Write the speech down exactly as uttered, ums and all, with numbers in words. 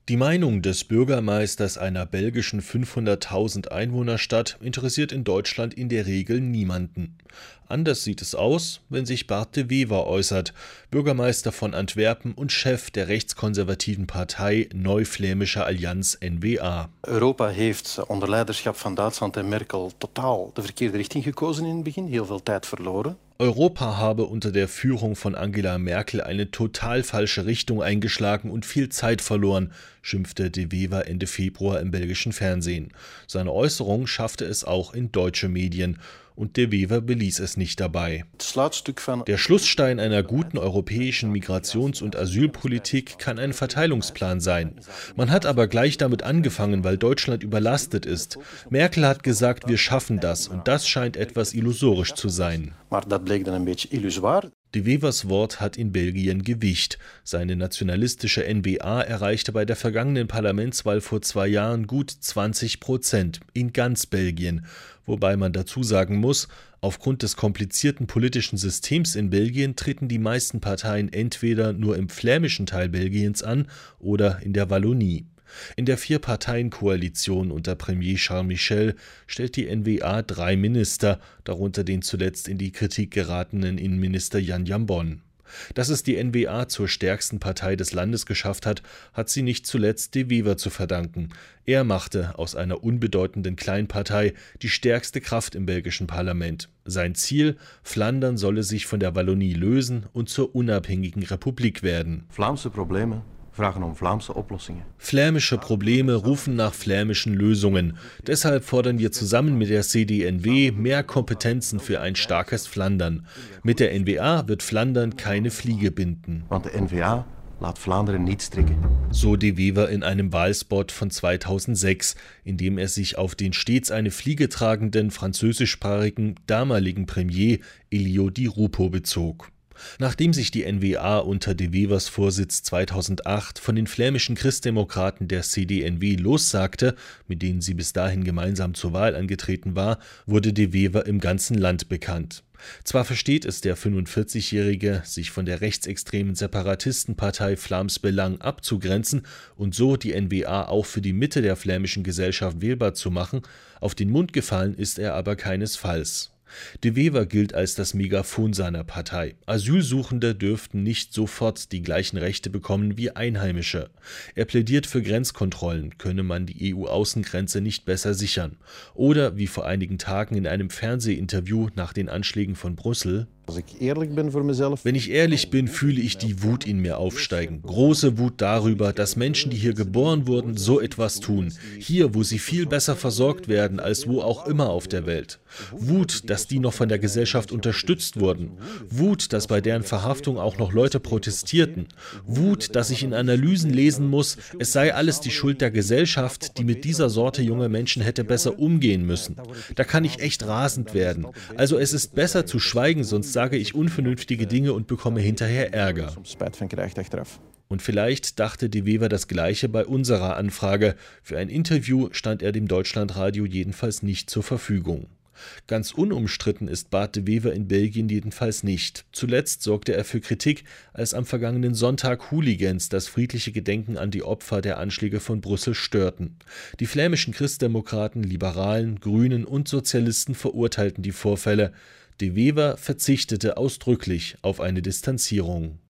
Die Meinung des Bürgermeisters einer belgischen fünfhunderttausend Einwohnerstadt interessiert in Deutschland in der Regel niemanden. Anders sieht es aus, wenn sich Bart de Wever äußert, Bürgermeister von Antwerpen und Chef der rechtskonservativen Partei Neuflämische Allianz N V A. Europa heeft onder leiderschap van Duitsland en Merkel totaal de verkeerde richting gekozen in het begin, heel veel tijd verloren. Europa habe unter der Führung von Angela Merkel eine total falsche Richtung eingeschlagen und viel Zeit verloren, schimpfte de Wever Ende Februar im belgischen Fernsehen. Seine Äußerung schaffte es auch in deutsche Medien. Und de Wever beließ es nicht dabei. Der Schlussstein einer guten europäischen Migrations- und Asylpolitik kann ein Verteilungsplan sein. Man hat aber gleich damit angefangen, weil Deutschland überlastet ist. Merkel hat gesagt, wir schaffen das, und das scheint etwas illusorisch zu sein. De Wevers Wort hat in Belgien Gewicht. Seine nationalistische N V A erreichte bei der vergangenen Parlamentswahl vor zwei Jahren gut zwanzig Prozent in ganz Belgien. Wobei man dazu sagen muss, aufgrund des komplizierten politischen Systems in Belgien treten die meisten Parteien entweder nur im flämischen Teil Belgiens an oder in der Wallonie. In der Vier-Parteien-Koalition unter Premier Charles Michel stellt die N V A drei Minister, darunter den zuletzt in die Kritik geratenen Innenminister Jan Jambon. Dass es die N V A zur stärksten Partei des Landes geschafft hat, hat sie nicht zuletzt de Wever zu verdanken. Er machte aus einer unbedeutenden Kleinpartei die stärkste Kraft im belgischen Parlament. Sein Ziel: Flandern solle sich von der Wallonie lösen und zur unabhängigen Republik werden. Vlaamse Probleme vragen um Vlaamse Oplossingen. Flämische Probleme rufen nach flämischen Lösungen. Deshalb fordern wir zusammen mit der C D N W mehr Kompetenzen für ein starkes Flandern. Mit der N V A wird Flandern keine Fliege binden. Want de N V A laat Vlaanderen niet strikken. So de Wever in einem Wahlspot von zweitausendsechs, in dem er sich auf den stets eine Fliege tragenden französischsprachigen damaligen Premier Elio Di Rupo bezog. Nachdem sich die N V A unter de Wevers Vorsitz zweitausendacht von den flämischen Christdemokraten der C D N W lossagte, mit denen sie bis dahin gemeinsam zur Wahl angetreten war, wurde de Wever im ganzen Land bekannt. Zwar versteht es der fünfundvierzigjährige, sich von der rechtsextremen Separatistenpartei Vlaams Belang abzugrenzen und so die N V A auch für die Mitte der flämischen Gesellschaft wählbar zu machen, auf den Mund gefallen ist er aber keinesfalls. De Wever gilt als das Megafon seiner Partei. Asylsuchende dürften nicht sofort die gleichen Rechte bekommen wie Einheimische. Er plädiert für Grenzkontrollen, könne man die E U-Außengrenze nicht besser sichern. Oder, wie vor einigen Tagen in einem Fernsehinterview nach den Anschlägen von Brüssel: Wenn ich ehrlich bin, fühle ich die Wut in mir aufsteigen. Große Wut darüber, dass Menschen, die hier geboren wurden, so etwas tun. Hier, wo sie viel besser versorgt werden, als wo auch immer auf der Welt. Wut, dass die noch von der Gesellschaft unterstützt wurden. Wut, dass bei deren Verhaftung auch noch Leute protestierten. Wut, dass ich in Analysen lesen muss, es sei alles die Schuld der Gesellschaft, die mit dieser Sorte junger Menschen hätte besser umgehen müssen. Da kann ich echt rasend werden. Also es ist besser zu schweigen, sonst sage ich unvernünftige Dinge und bekomme hinterher Ärger. Und vielleicht dachte de Wever das Gleiche bei unserer Anfrage. Für ein Interview stand er dem Deutschlandradio jedenfalls nicht zur Verfügung. Ganz unumstritten ist Bart de Wever in Belgien jedenfalls nicht. Zuletzt sorgte er für Kritik, als am vergangenen Sonntag Hooligans das friedliche Gedenken an die Opfer der Anschläge von Brüssel störten. Die flämischen Christdemokraten, Liberalen, Grünen und Sozialisten verurteilten die Vorfälle. De Wever verzichtete ausdrücklich auf eine Distanzierung.